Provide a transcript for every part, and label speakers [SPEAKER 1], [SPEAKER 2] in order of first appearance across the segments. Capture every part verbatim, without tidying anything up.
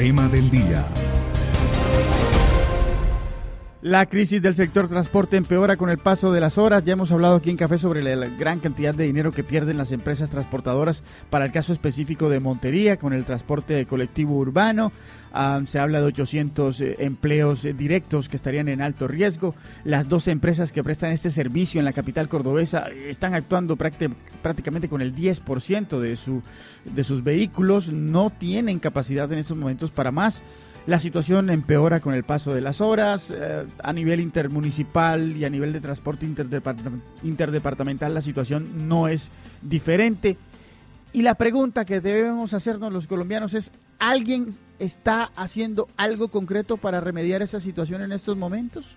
[SPEAKER 1] Tema del día.
[SPEAKER 2] La crisis del sector transporte empeora con el paso de las horas. Ya hemos hablado aquí en Café sobre la, la gran cantidad de dinero que pierden las empresas transportadoras para el caso específico de Montería con el transporte colectivo urbano. Um, se habla de ochocientos eh, empleos eh, directos que estarían en alto riesgo. Las dos empresas que prestan este servicio en la capital cordobesa eh, están actuando prácti- prácticamente con el diez por ciento de, su, de sus vehículos. No tienen capacidad en estos momentos para más. La situación empeora con el paso de las horas. Eh, a nivel intermunicipal y a nivel de transporte interdepart- interdepartamental la situación no es diferente. Y la pregunta que debemos hacernos los colombianos es, ¿alguien está haciendo algo concreto para remediar esa situación en estos momentos?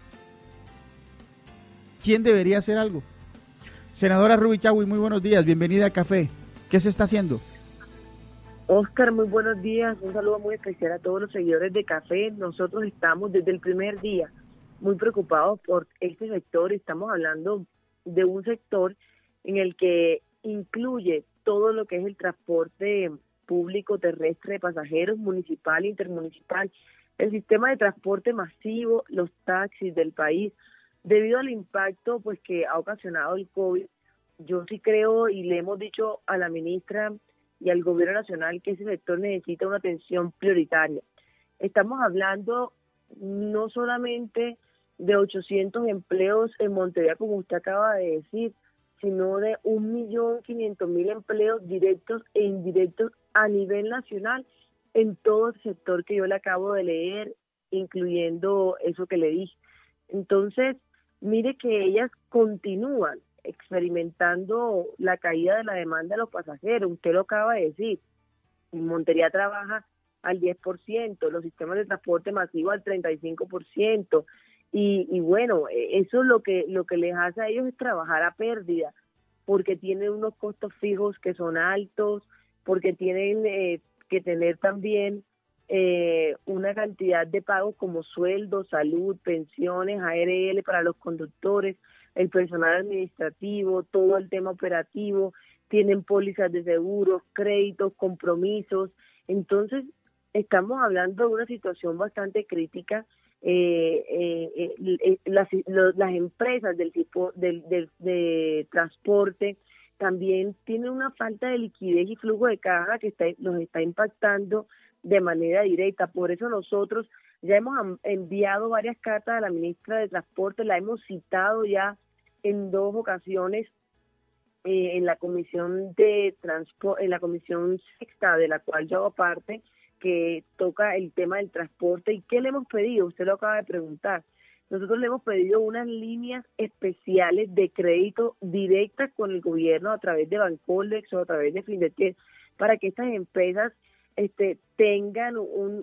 [SPEAKER 2] ¿Quién debería hacer algo? Senadora Ruby Chagui, muy buenos días, bienvenida a Café. ¿Qué se está haciendo?
[SPEAKER 3] Oscar, muy buenos días, un saludo muy especial a todos los seguidores de Café. Nosotros estamos desde el primer día muy preocupados por este sector. Estamos hablando de un sector en el que incluye todo lo que es el transporte público terrestre de pasajeros, municipal e intermunicipal, el sistema de transporte masivo, los taxis del país. Debido al impacto pues que ha ocasionado el COVID, yo sí creo y le hemos dicho a la ministra y al gobierno nacional que ese sector necesita una atención prioritaria. Estamos hablando no solamente de ochocientos empleos en Montería, como usted acaba de decir, sino de un millón quinientos mil empleos directos e indirectos a nivel nacional en todo el sector que yo le acabo de leer, incluyendo eso que le dije. Entonces, mire que ellas continúan experimentando la caída de la demanda de los pasajeros. Usted lo acaba de decir, Montería trabaja al diez por ciento, los sistemas de transporte masivo al treinta y cinco por ciento, y, y bueno, eso lo que lo que les hace a ellos es trabajar a pérdida, porque tienen unos costos fijos que son altos, porque tienen eh, que tener también eh, una cantidad de pagos como sueldos, salud, pensiones, A R L para los conductores, el personal administrativo, todo el tema operativo, tienen pólizas de seguros, créditos, compromisos. Entonces, estamos hablando de una situación bastante crítica. Eh, eh, eh, las, las empresas del tipo del, del de transporte también tienen una falta de liquidez y flujo de caja que está, los está impactando de manera directa. Por eso nosotros ya hemos enviado varias cartas a la ministra de Transporte, la hemos citado ya en dos ocasiones eh, en la comisión de transporte, en la comisión sexta de la cual yo hago parte, que toca el tema del transporte. ¿Y qué le hemos pedido? Usted lo acaba de preguntar. Nosotros le hemos pedido unas líneas especiales de crédito directas con el gobierno a través de Bancoldex o a través de Findeter, para que estas empresas este, tengan un,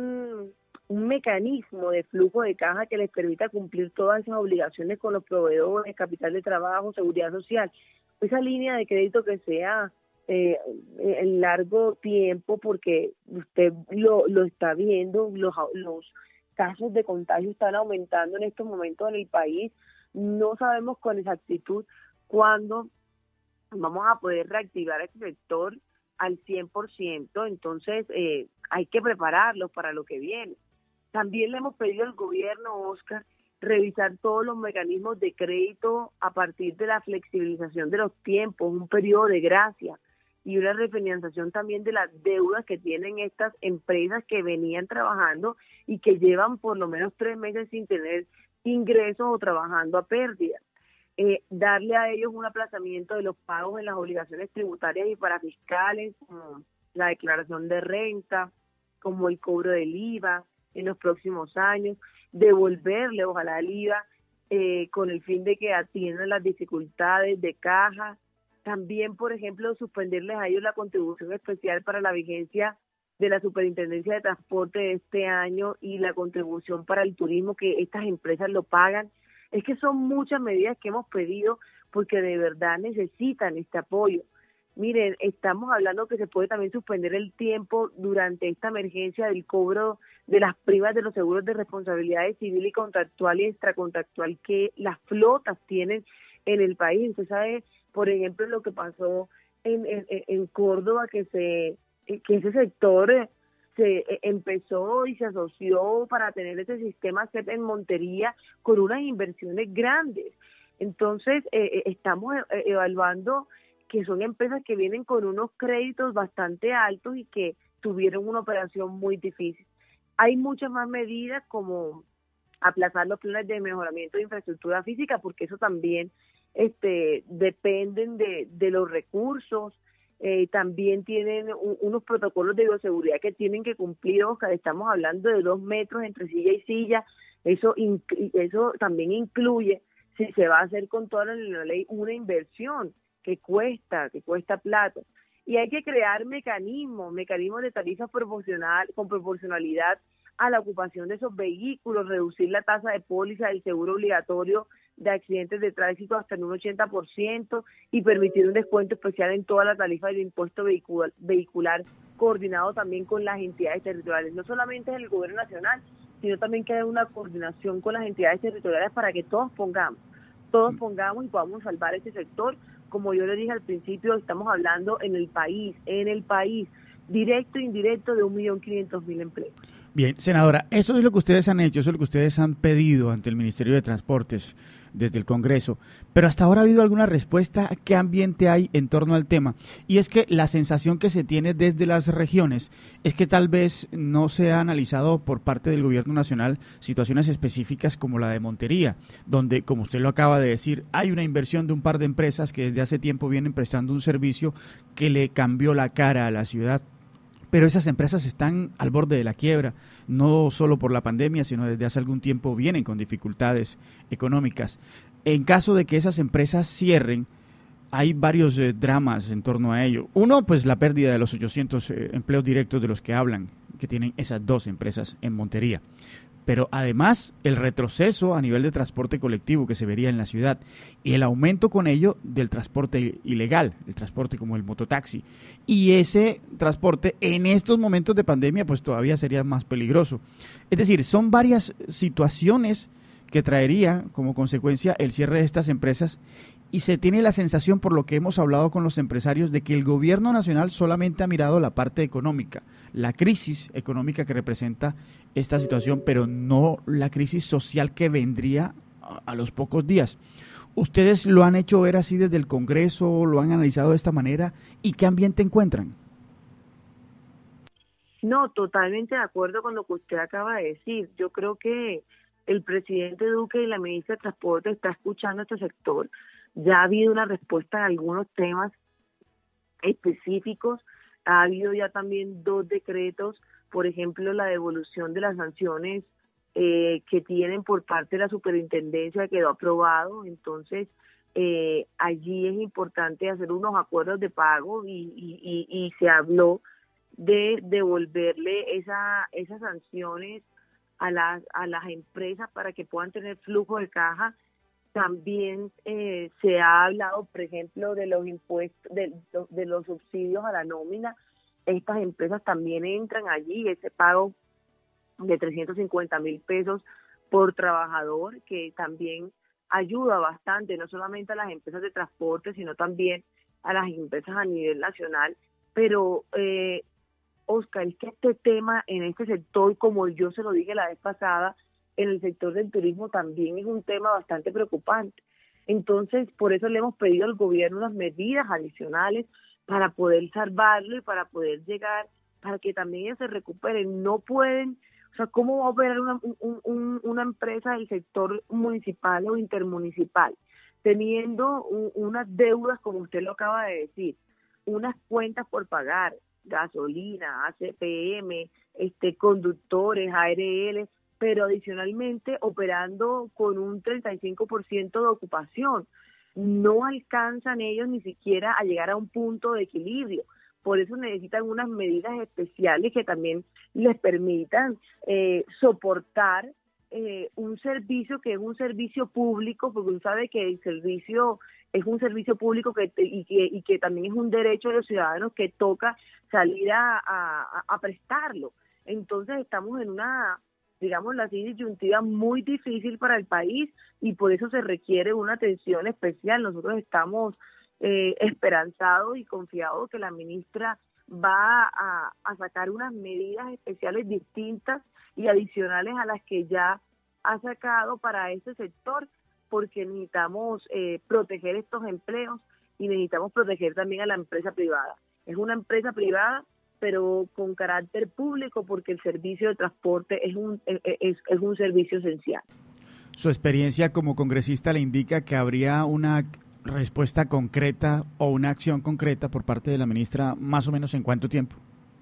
[SPEAKER 3] un un mecanismo de flujo de caja que les permita cumplir todas esas obligaciones con los proveedores, capital de trabajo, seguridad social. Esa línea de crédito que sea eh, en largo tiempo, porque usted lo, lo está viendo, los, los casos de contagio están aumentando en estos momentos en el país. No sabemos con exactitud cuándo vamos a poder reactivar este sector al cien por ciento, entonces eh, hay que prepararlos para lo que viene. También le hemos pedido al gobierno, Oscar, revisar todos los mecanismos de crédito a partir de la flexibilización de los tiempos, un periodo de gracia y una refinanciación también de las deudas que tienen estas empresas que venían trabajando y que llevan por lo menos tres meses sin tener ingresos o trabajando a pérdida. Eh, darle a ellos un aplazamiento de los pagos en las obligaciones tributarias y parafiscales, como la declaración de renta, como el cobro del I V A en los próximos años, devolverle ojalá el I V A eh, con el fin de que atiendan las dificultades de caja. También, por ejemplo, suspenderles a ellos la contribución especial para la vigencia de la Superintendencia de Transporte de este año y la contribución para el turismo que estas empresas lo pagan. Es que son muchas medidas que hemos pedido porque de verdad necesitan este apoyo. Miren, estamos hablando que se puede también suspender el tiempo durante esta emergencia del cobro de las primas de los seguros de responsabilidad civil y contractual y extracontractual que las flotas tienen en el país. Usted sabe, por ejemplo, lo que pasó en, en, en Córdoba, que se que ese sector se eh, empezó y se asoció para tener ese sistema C E P en Montería con unas inversiones grandes. Entonces, eh, estamos eh, evaluando que son empresas que vienen con unos créditos bastante altos y que tuvieron una operación muy difícil. Hay muchas más medidas como aplazar los planes de mejoramiento de infraestructura física, porque eso también este, dependen de, de los recursos. Eh, también tienen un, unos protocolos de bioseguridad que tienen que cumplir, Oscar. Estamos hablando de dos metros entre silla y silla. Eso, eso también incluye, si se va a hacer con toda la ley, una inversión que cuesta, que cuesta plata. Y hay que crear mecanismos, mecanismos de tarifas proporcional, con proporcionalidad a la ocupación de esos vehículos, reducir la tasa de póliza del seguro obligatorio de accidentes de tránsito hasta en un ochenta por ciento y permitir un descuento especial en toda la tarifa del impuesto vehicular, vehicular coordinado también con las entidades territoriales. No solamente es el gobierno nacional, sino también que haya una coordinación con las entidades territoriales para que todos pongamos, todos pongamos y podamos salvar este sector. Como yo le dije al principio, estamos hablando en el país, en el país, directo e indirecto, de un millón quinientos mil empleos.
[SPEAKER 2] Bien, senadora, eso es lo que ustedes han hecho, eso es lo que ustedes han pedido ante el Ministerio de Transportes desde el Congreso, pero hasta ahora ha habido alguna respuesta. ¿Qué ambiente hay en torno al tema? Y es que la sensación que se tiene desde las regiones es que tal vez no se ha analizado por parte del gobierno nacional situaciones específicas como la de Montería, donde, como usted lo acaba de decir, hay una inversión de un par de empresas que desde hace tiempo vienen prestando un servicio que le cambió la cara a la ciudad. Pero esas empresas están al borde de la quiebra, no solo por la pandemia, sino desde hace algún tiempo vienen con dificultades económicas. En caso de que esas empresas cierren, hay varios eh, dramas en torno a ello. Uno, pues la pérdida de los ochocientos eh, empleos directos de los que hablan, que tienen esas dos empresas en Montería. Pero además el retroceso a nivel de transporte colectivo que se vería en la ciudad y el aumento con ello del transporte ilegal, el transporte como el mototaxi. Y ese transporte en estos momentos de pandemia pues todavía sería más peligroso. Es decir, son varias situaciones que traería como consecuencia el cierre de estas empresas y se tiene la sensación, por lo que hemos hablado con los empresarios, de que el gobierno nacional solamente ha mirado la parte económica, la crisis económica que representa esta situación, pero no la crisis social que vendría a, a los pocos días. ¿Ustedes lo han hecho ver así desde el Congreso, lo han analizado de esta manera y qué ambiente encuentran?
[SPEAKER 3] No, totalmente de acuerdo con lo que usted acaba de decir. Yo creo que el presidente Duque y la ministra de Transporte está escuchando a este sector. Ya ha habido una respuesta en algunos temas específicos, ha habido ya también dos decretos, por ejemplo, la devolución de las sanciones eh, que tienen por parte de la superintendencia quedó aprobado. Entonces, eh, allí es importante hacer unos acuerdos de pago y, y, y, y se habló de devolverle esa, esas sanciones a las, a las empresas para que puedan tener flujo de caja. También eh, se ha hablado, por ejemplo, de los impuestos, de, de los subsidios a la nómina. Estas empresas también entran allí, ese pago de trescientos cincuenta mil pesos por trabajador, que también ayuda bastante, no solamente a las empresas de transporte, sino también a las empresas a nivel nacional. Pero, eh, Oscar, es que este tema en este sector, como yo se lo dije la vez pasada, en el sector del turismo también es un tema bastante preocupante. Entonces, por eso le hemos pedido al gobierno unas medidas adicionales para poder salvarlo y para poder llegar, para que también ellos se recuperen. No pueden, o sea, ¿cómo va a operar una, un, un, una empresa del sector municipal o intermunicipal teniendo un, unas deudas, como usted lo acaba de decir, unas cuentas por pagar, gasolina, A C P M, este, conductores, A R L, pero adicionalmente operando con un treinta y cinco por ciento de ocupación? No alcanzan ellos ni siquiera a llegar a un punto de equilibrio. Por eso necesitan unas medidas especiales que también les permitan eh, soportar eh, un servicio que es un servicio público, porque uno sabe que el servicio es un servicio público que y, que y que también es un derecho de los ciudadanos que toca salir a, a, a prestarlo. Entonces estamos en una, digamos, la disyuntiva muy difícil para el país y por eso se requiere una atención especial. Nosotros estamos eh, esperanzados y confiados que la ministra va a, a sacar unas medidas especiales distintas y adicionales a las que ya ha sacado para este sector, porque necesitamos eh, proteger estos empleos y necesitamos proteger también a la empresa privada. Es una empresa privada, pero con carácter público, porque el servicio de transporte es un, es, es un servicio esencial.
[SPEAKER 2] ¿Su experiencia como congresista le indica que habría una respuesta concreta o una acción concreta por parte de la ministra, más o menos en cuánto tiempo?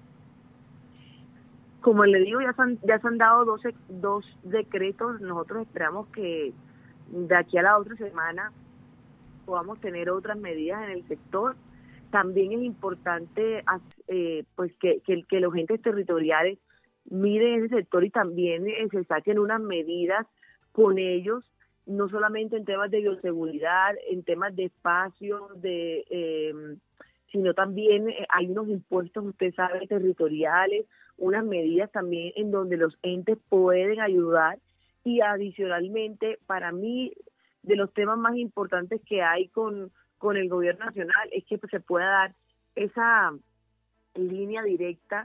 [SPEAKER 3] Como le digo, ya se han, ya se han dado dos, dos decretos. Nosotros esperamos que de aquí a la otra semana podamos tener otras medidas en el sector. También es importante eh, pues que, que, que los entes territoriales miren ese sector y también eh, se saquen unas medidas con ellos, no solamente en temas de bioseguridad, en temas de espacio, de, eh, sino también eh, hay unos impuestos, usted sabe, territoriales, unas medidas también en donde los entes pueden ayudar. Y adicionalmente, para mí, de los temas más importantes que hay con, con el gobierno nacional es que pues, se pueda dar esa línea directa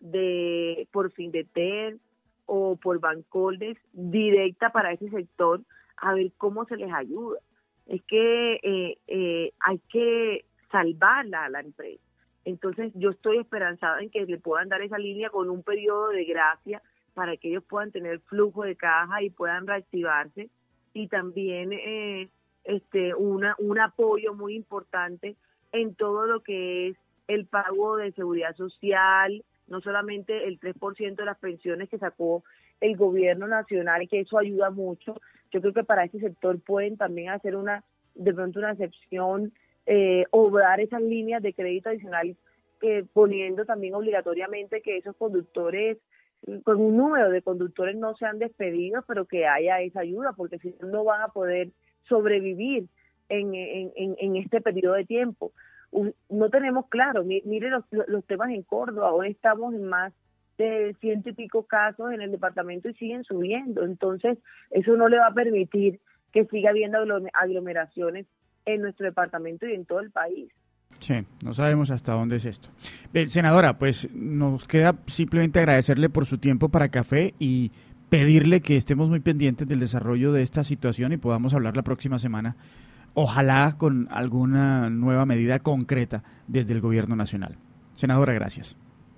[SPEAKER 3] de por Findeter o por Bancoldes directa para ese sector, a ver cómo se les ayuda. Es que eh, eh, hay que salvarla a la empresa. Entonces yo estoy esperanzada en que le puedan dar esa línea con un periodo de gracia para que ellos puedan tener flujo de caja y puedan reactivarse, y también eh, este una un apoyo muy importante en todo lo que es el pago de seguridad social, no solamente el tres por ciento de las pensiones que sacó el gobierno nacional, que eso ayuda mucho. Yo creo que para este sector pueden también hacer una, de pronto una excepción, eh, o dar esas líneas de crédito adicional, eh, poniendo también obligatoriamente que esos conductores, con un número de conductores no sean despedidos, pero que haya esa ayuda, porque si no, no van a poder sobrevivir en, en, en, en este periodo de tiempo. No tenemos claro, mire los, los temas en Córdoba, ahora estamos en más de ciento y pico casos en el departamento y siguen subiendo, entonces eso no le va a permitir que siga habiendo aglomeraciones en nuestro departamento y en todo el país.
[SPEAKER 2] Sí, no sabemos hasta dónde es esto. Bien, senadora, pues nos queda simplemente agradecerle por su tiempo para Café y pedirle que estemos muy pendientes del desarrollo de esta situación y podamos hablar la próxima semana, ojalá con alguna nueva medida concreta desde el gobierno nacional. Senadora, gracias.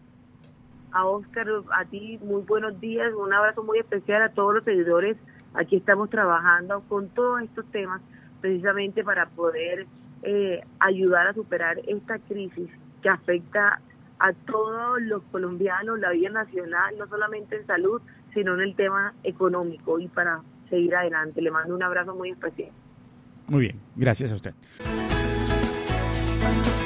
[SPEAKER 3] A Oscar, a ti, muy buenos días, un abrazo muy especial a todos los seguidores. Aquí estamos trabajando con todos estos temas precisamente para poder eh, ayudar a superar esta crisis que afecta a todos los colombianos, la vida nacional, no solamente en salud, sino en el tema económico, y para seguir adelante. Le mando un abrazo muy especial.
[SPEAKER 2] Muy bien, gracias a usted.